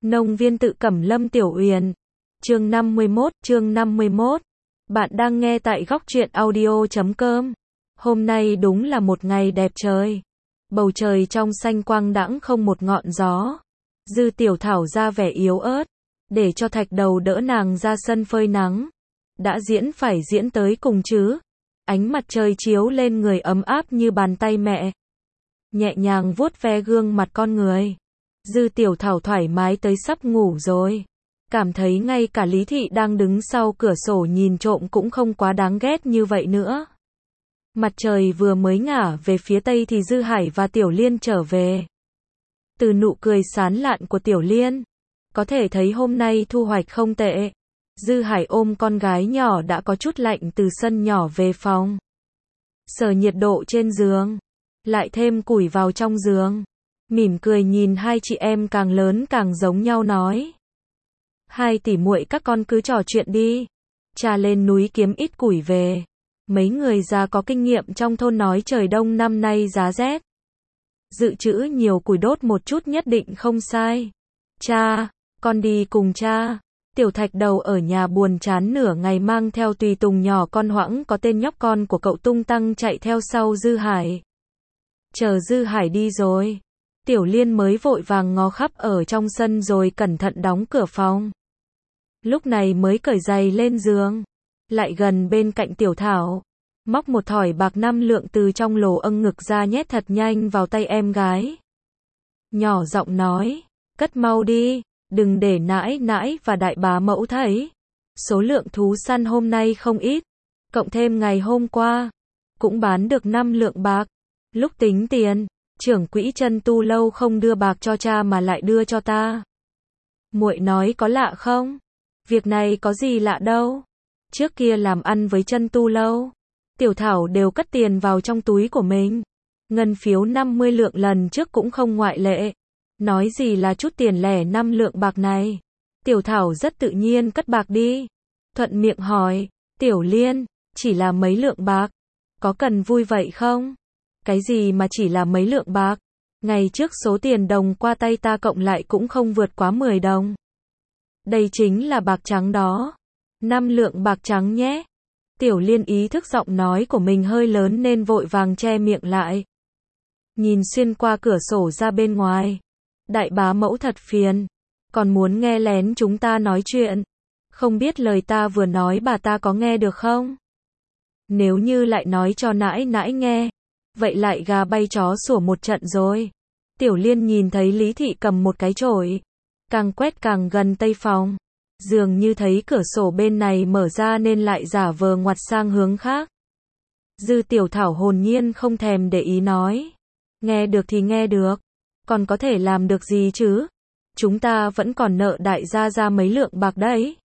Nông viên tự Cẩm Lâm Tiểu Uyển. Chương 51. Bạn đang nghe tại góc truyện audio.com. Hôm nay đúng là một ngày đẹp trời. Bầu trời trong xanh quang đãng không một ngọn gió. Dư Tiểu Thảo ra vẻ yếu ớt, để cho Thạch Đầu đỡ nàng ra sân phơi nắng. Đã diễn phải diễn tới cùng chứ. Ánh mặt trời chiếu lên người ấm áp như bàn tay mẹ. Nhẹ nhàng vuốt ve gương mặt con người. Dư Tiểu Thảo thoải mái tới sắp ngủ rồi. Cảm thấy ngay cả Lý Thị đang đứng sau cửa sổ nhìn trộm cũng không quá đáng ghét như vậy nữa. Mặt trời vừa mới ngả về phía tây thì Dư Hải và Tiểu Liên trở về. Từ nụ cười sán lạn của Tiểu Liên, có thể thấy hôm nay thu hoạch không tệ. Dư Hải ôm con gái nhỏ đã có chút lạnh từ sân nhỏ về phòng. Sờ nhiệt độ trên giường, lại thêm củi vào trong giường. Mỉm cười nhìn hai chị em càng lớn càng giống nhau nói. Hai tỷ muội các con cứ trò chuyện đi. Cha lên núi kiếm ít củi về. Mấy người già có kinh nghiệm trong thôn nói trời đông năm nay giá rét. Dự trữ nhiều củi đốt một chút nhất định không sai. Cha, con đi cùng cha. Tiểu Thạch Đầu ở nhà buồn chán nửa ngày mang theo tùy tùng nhỏ con Hoãng có tên nhóc con của cậu tung tăng chạy theo sau Dư Hải. Chờ Dư Hải đi rồi. Tiểu Liên mới vội vàng ngó khắp ở trong sân rồi cẩn thận đóng cửa phòng. Lúc này mới cởi giày lên giường. Lại gần bên cạnh Tiểu Thảo. Móc một thỏi bạc 5 lượng từ trong lỗ âng ngực ra nhét thật nhanh vào tay em gái. Nhỏ giọng nói, cất mau đi, đừng để nãi nãi và đại bá mẫu thấy. Số lượng thú săn hôm nay không ít. Cộng thêm ngày hôm qua, cũng bán được 5 lượng bạc. Lúc tính tiền, trưởng quỹ Chân Tu Lâu không đưa bạc cho cha mà lại đưa cho ta. Muội nói có lạ không? Việc này có gì lạ đâu. Trước kia làm ăn với Chân Tu Lâu, Tiểu Thảo đều cất tiền vào trong túi của mình. Ngân phiếu 50 lượng lần trước cũng không ngoại lệ. Nói gì là chút tiền lẻ 5 lượng bạc này. Tiểu Thảo rất tự nhiên cất bạc đi. Thuận miệng hỏi, Tiểu Liên, chỉ là mấy lượng bạc? Có cần vui vậy không? Cái gì mà chỉ là mấy lượng bạc? Ngày trước số tiền đồng qua tay ta cộng lại cũng không vượt quá 10 đồng. Đây chính là bạc trắng đó. 5 lượng bạc trắng nhé. Tiểu Liên ý thức giọng nói của mình hơi lớn nên vội vàng che miệng lại. Nhìn xuyên qua cửa sổ ra bên ngoài. Đại bá mẫu thật phiền. Còn muốn nghe lén chúng ta nói chuyện. Không biết lời ta vừa nói bà ta có nghe được không? Nếu như lại nói cho nãi nãi nghe, vậy lại gà bay chó sủa một trận rồi. Tiểu Liên nhìn thấy Lý Thị cầm một cái chổi, càng quét càng gần tây phòng. Dường như thấy cửa sổ bên này mở ra nên lại giả vờ ngoặt sang hướng khác. Dư Tiểu Thảo hồn nhiên không thèm để ý nói. Nghe được thì nghe được. Còn có thể làm được gì chứ? Chúng ta vẫn còn nợ đại gia ra mấy lượng bạc đấy.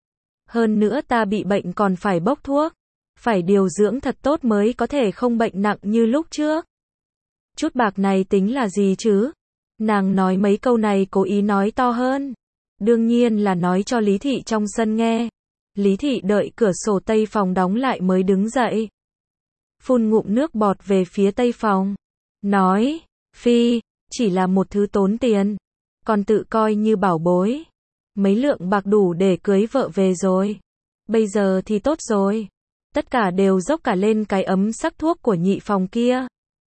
Hơn nữa ta bị bệnh còn phải bốc thuốc. Phải điều dưỡng thật tốt mới có thể không bệnh nặng như lúc trước. Chút bạc này tính là gì chứ? Nàng nói mấy câu này cố ý nói to hơn. Đương nhiên là nói cho Lý Thị trong sân nghe. Lý Thị đợi cửa sổ tây phòng đóng lại mới đứng dậy. Phun ngụm nước bọt về phía tây phòng. Nói, Phi, chỉ là một thứ tốn tiền. Còn tự coi như bảo bối. Mấy lượng bạc đủ để cưới vợ về rồi. Bây giờ thì tốt rồi. Tất cả đều dốc cả lên cái ấm sắc thuốc của nhị phòng kia.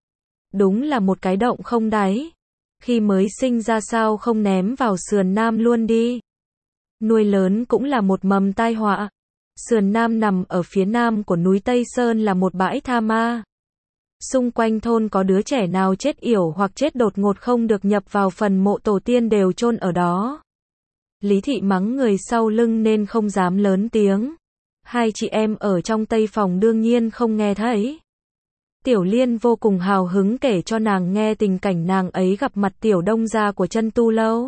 Đúng là một cái động không đáy. Khi mới sinh ra sao không ném vào sườn Nam luôn đi. Nuôi lớn cũng là một mầm tai họa. Sườn Nam nằm ở phía nam của núi Tây Sơn là một bãi tha ma. Xung quanh thôn có đứa trẻ nào chết yểu hoặc chết đột ngột không được nhập vào phần mộ tổ tiên đều chôn ở đó. Lý Thị mắng người sau lưng nên không dám lớn tiếng. Hai chị em ở trong tây phòng đương nhiên không nghe thấy. Tiểu Liên vô cùng hào hứng kể cho nàng nghe tình cảnh nàng ấy gặp mặt tiểu đông gia của Chân Tu Lâu.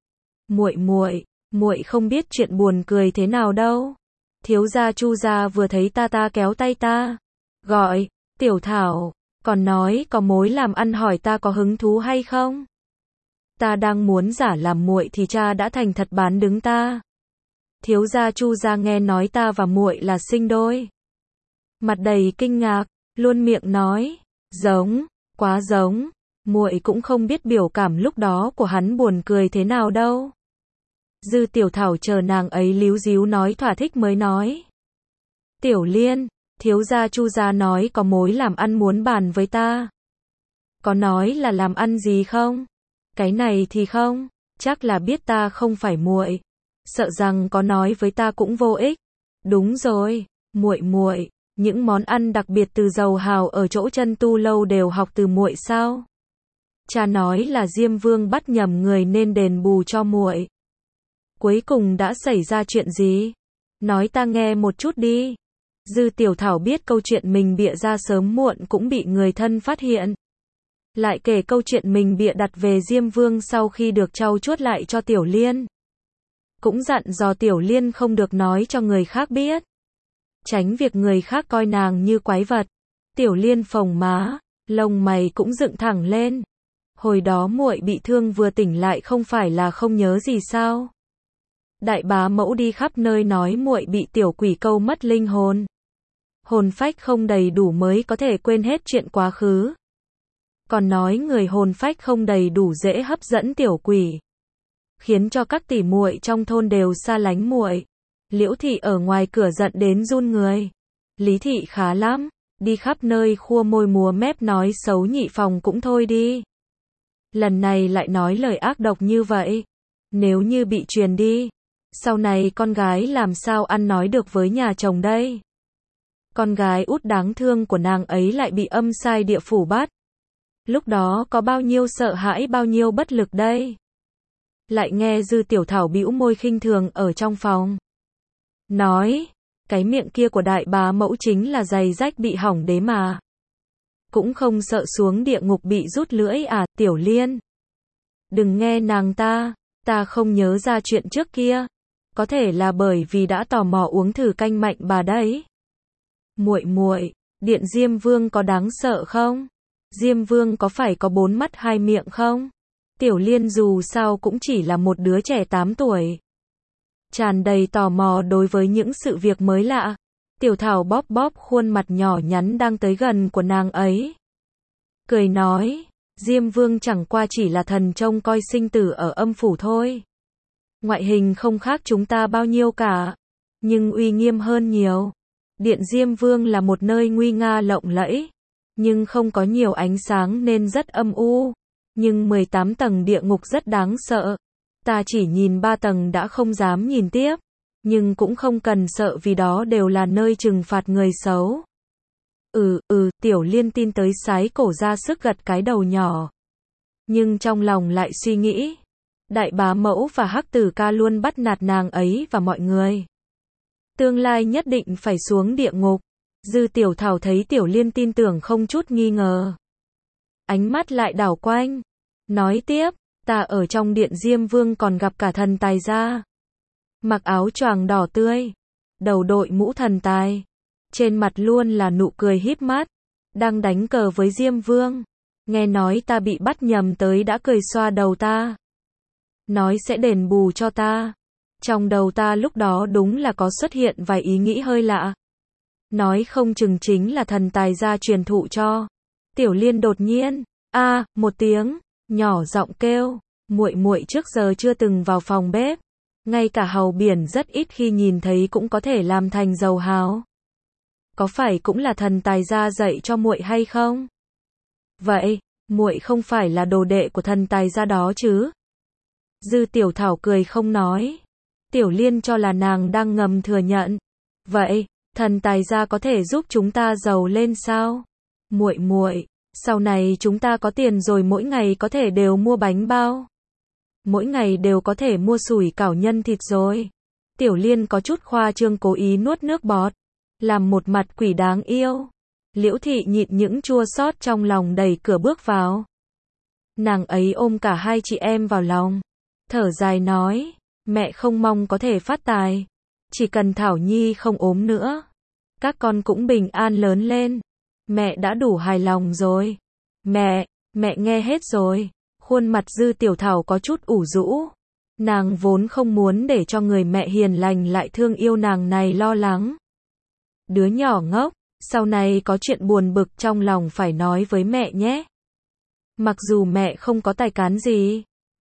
Muội không biết chuyện buồn cười thế nào đâu. Thiếu gia Chu gia vừa thấy ta kéo tay ta, gọi, Tiểu Thảo, còn nói có mối làm ăn hỏi ta có hứng thú hay không. Ta đang muốn giả làm muội thì cha đã thành thật bán đứng ta. Thiếu gia Chu gia nghe nói ta và muội là sinh đôi. Mặt đầy kinh ngạc, luôn miệng nói, giống, quá giống. Muội cũng không biết biểu cảm lúc đó của hắn buồn cười thế nào đâu. Dư Tiểu Thảo chờ nàng ấy líu díu nói thỏa thích mới nói. Tiểu Liên, thiếu gia Chu gia nói có mối làm ăn muốn bàn với ta. Có nói là làm ăn gì không? Cái này thì không, chắc là biết ta không phải muội, sợ rằng có nói với ta cũng vô ích. Đúng rồi, muội, những món ăn đặc biệt từ Dầu Hào ở chỗ Chân Tu lâu đều học từ muội sao? Cha nói là Diêm Vương bắt nhầm người nên đền bù cho muội. Cuối cùng đã xảy ra chuyện gì? Nói ta nghe một chút đi. Dư Tiểu Thảo biết câu chuyện mình bịa ra sớm muộn cũng bị người thân phát hiện. Lại kể câu chuyện mình bịa đặt về Diêm Vương sau khi được trau chuốt lại cho Tiểu Liên. Cũng dặn dò Tiểu Liên không được nói cho người khác biết. Tránh việc người khác coi nàng như quái vật. Tiểu Liên phồng má, lông mày cũng dựng thẳng lên. Hồi đó muội bị thương vừa tỉnh lại không phải là không nhớ gì sao? Đại bá mẫu đi khắp nơi nói muội bị tiểu quỷ câu mất linh hồn. Hồn phách không đầy đủ mới có thể quên hết chuyện quá khứ. Còn nói người hồn phách không đầy đủ dễ hấp dẫn tiểu quỷ, khiến cho các tỷ muội trong thôn đều xa lánh muội. Liễu thị ở ngoài cửa giận đến run người. Lý thị khá lắm, đi khắp nơi khua môi múa mép nói xấu nhị phòng cũng thôi đi. Lần này lại nói lời ác độc như vậy. Nếu như bị truyền đi, sau này con gái làm sao ăn nói được với nhà chồng đây? Con gái út đáng thương của nàng ấy lại bị âm sai địa phủ bắt. Lúc đó có bao nhiêu sợ hãi bao nhiêu bất lực đây? Lại nghe Dư Tiểu Thảo bĩu môi khinh thường ở trong phòng. Nói, cái miệng kia của đại bá mẫu chính là giày rách bị hỏng đấy mà. Cũng không sợ xuống địa ngục bị rút lưỡi à, Tiểu Liên. Đừng nghe nàng ta không nhớ ra chuyện trước kia. Có thể là bởi vì đã tò mò uống thử canh mạnh bà đấy. Muội, điện Diêm Vương có đáng sợ không? Diêm Vương có phải có 4 mắt 2 miệng không? Tiểu Liên dù sao cũng chỉ là một đứa trẻ 8 tuổi. Tràn đầy tò mò đối với những sự việc mới lạ. Tiểu Thảo bóp bóp khuôn mặt nhỏ nhắn đang tới gần của nàng ấy. Cười nói, Diêm Vương chẳng qua chỉ là thần trông coi sinh tử ở âm phủ thôi. Ngoại hình không khác chúng ta bao nhiêu cả, nhưng uy nghiêm hơn nhiều. Điện Diêm Vương là một nơi nguy nga lộng lẫy, nhưng không có nhiều ánh sáng nên rất âm u. Nhưng 18 tầng địa ngục rất đáng sợ. Ta chỉ nhìn 3 tầng đã không dám nhìn tiếp. Nhưng cũng không cần sợ vì đó đều là nơi trừng phạt người xấu. Tiểu Liên tin tới sái cổ ra sức gật cái đầu nhỏ. Nhưng trong lòng lại suy nghĩ. Đại bá mẫu và Hắc Tử Ca luôn bắt nạt nàng ấy và mọi người. Tương lai nhất định phải xuống địa ngục. Dư Tiểu Thảo thấy Tiểu Liên tin tưởng không chút nghi ngờ. Ánh mắt lại đảo quanh. Nói tiếp, ta ở trong điện Diêm Vương còn gặp cả thần tài gia. Mặc áo choàng đỏ tươi, đầu đội mũ thần tài, trên mặt luôn là nụ cười híp mắt, đang đánh cờ với Diêm Vương. Nghe nói ta bị bắt nhầm tới đã cười xoa đầu ta. Nói sẽ đền bù cho ta. Trong đầu ta lúc đó đúng là có xuất hiện vài ý nghĩ hơi lạ. Nói không chừng chính là thần tài gia truyền thụ cho. Tiểu Liên đột nhiên, một tiếng, nhỏ giọng kêu, muội trước giờ chưa từng vào phòng bếp. Ngay cả hàu biển rất ít khi nhìn thấy cũng có thể làm thành dầu hào. Có phải cũng là thần tài gia dạy cho muội hay không? Vậy, muội không phải là đồ đệ của thần tài gia đó chứ? Dư Tiểu Thảo cười không nói. Tiểu Liên cho là nàng đang ngầm thừa nhận. Vậy, thần tài gia có thể giúp chúng ta giàu lên sao? Muội, sau này chúng ta có tiền rồi mỗi ngày có thể đều mua bánh bao. Mỗi ngày đều có thể mua sủi cảo nhân thịt rồi. Tiểu Liên có chút khoa trương cố ý nuốt nước bọt, làm một mặt quỷ đáng yêu. Liễu thị nhịn những chua xót trong lòng đẩy cửa bước vào. Nàng ấy ôm cả hai chị em vào lòng, thở dài nói, mẹ không mong có thể phát tài, chỉ cần Thảo Nhi không ốm nữa, các con cũng bình an lớn lên. Mẹ đã đủ hài lòng rồi. Mẹ nghe hết rồi. Khuôn mặt Dư Tiểu Thảo có chút ủ rũ. Nàng vốn không muốn để cho người mẹ hiền lành lại thương yêu nàng này lo lắng. Đứa nhỏ ngốc, sau này có chuyện buồn bực trong lòng phải nói với mẹ nhé. Mặc dù mẹ không có tài cán gì,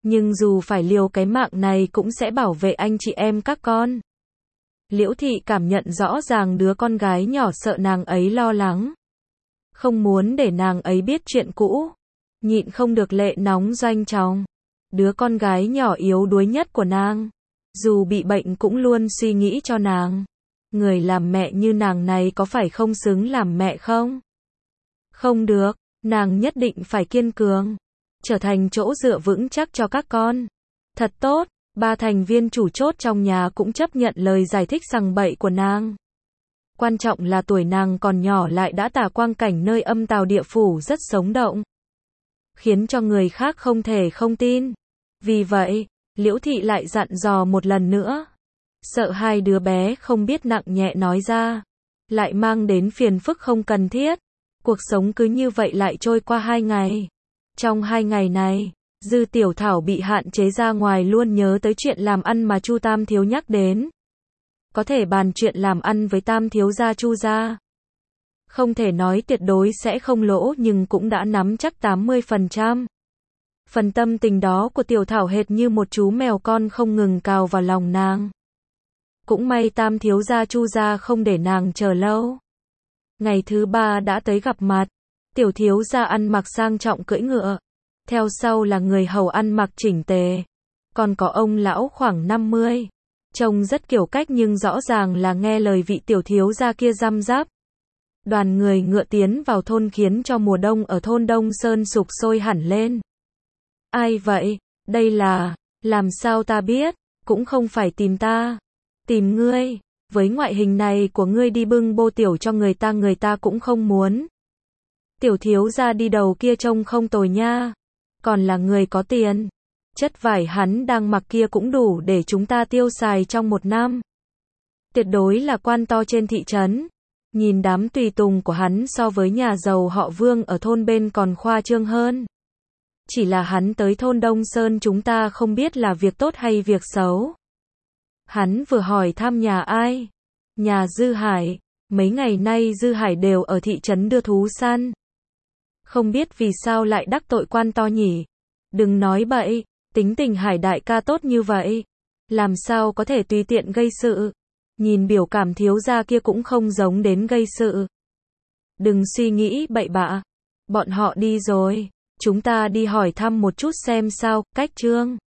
Nhưng dù phải liều cái mạng này cũng sẽ bảo vệ anh chị em các con. Liễu Thị cảm nhận rõ ràng đứa con gái nhỏ sợ nàng ấy lo lắng. Không muốn để nàng ấy biết chuyện cũ. Nhịn không được lệ nóng doanh trọng. Đứa con gái nhỏ yếu đuối nhất của nàng. Dù bị bệnh cũng luôn suy nghĩ cho nàng. Người làm mẹ như nàng này có phải không xứng làm mẹ không? Không được, nàng nhất định phải kiên cường. Trở thành chỗ dựa vững chắc cho các con. Thật tốt, 3 thành viên chủ chốt trong nhà cũng chấp nhận lời giải thích sằng bậy của nàng. Quan trọng là tuổi nàng còn nhỏ lại đã tả quang cảnh nơi âm tào địa phủ rất sống động. Khiến cho người khác không thể không tin. Vì vậy, Liễu Thị lại dặn dò một lần nữa. Sợ hai đứa bé không biết nặng nhẹ nói ra. Lại mang đến phiền phức không cần thiết. Cuộc sống cứ như vậy lại trôi qua 2 ngày. Trong 2 ngày này, Dư Tiểu Thảo bị hạn chế ra ngoài luôn nhớ tới chuyện làm ăn mà Chu Tam Thiếu nhắc đến. Có thể bàn chuyện làm ăn với Tam Thiếu gia Chu gia. Không thể nói tuyệt đối sẽ không lỗ nhưng cũng đã nắm chắc 80%. Phần tâm tình đó của Tiểu Thảo hệt như một chú mèo con không ngừng cào vào lòng nàng. Cũng may Tam Thiếu gia Chu gia không để nàng chờ lâu. Ngày thứ 3 đã tới gặp mặt. Tiểu thiếu gia ăn mặc sang trọng cưỡi ngựa. Theo sau là người hầu ăn mặc chỉnh tề. Còn có ông lão khoảng 50. Trông rất kiểu cách nhưng rõ ràng là nghe lời vị tiểu thiếu gia kia răm rắp. Đoàn người ngựa tiến vào thôn khiến cho mùa đông ở thôn Đông Sơn sục sôi hẳn lên. Ai vậy? Đây là... Làm sao ta biết? Cũng không phải tìm ta. Tìm ngươi. Với ngoại hình này của ngươi đi bưng bô tiểu cho người ta cũng không muốn. Tiểu thiếu gia đi đầu kia trông không tồi nha. Còn là người có tiền. Chất vải hắn đang mặc kia cũng đủ để chúng ta tiêu xài trong 1 năm. Tuyệt đối là quan to trên thị trấn. Nhìn đám tùy tùng của hắn so với nhà giàu họ Vương ở thôn bên còn khoa trương hơn. Chỉ là hắn tới thôn Đông Sơn chúng ta không biết là việc tốt hay việc xấu. Hắn vừa hỏi thăm nhà ai? Nhà Dư Hải. Mấy ngày nay Dư Hải đều ở thị trấn đưa thú săn. Không biết vì sao lại đắc tội quan to nhỉ? Đừng nói bậy, tính tình Hải đại ca tốt như vậy. Làm sao có thể tùy tiện gây sự? Nhìn biểu cảm thiếu gia kia cũng không giống đến gây sự. Đừng suy nghĩ bậy bạ. Bọn họ đi rồi. Chúng ta đi hỏi thăm một chút xem sao, cách Trương.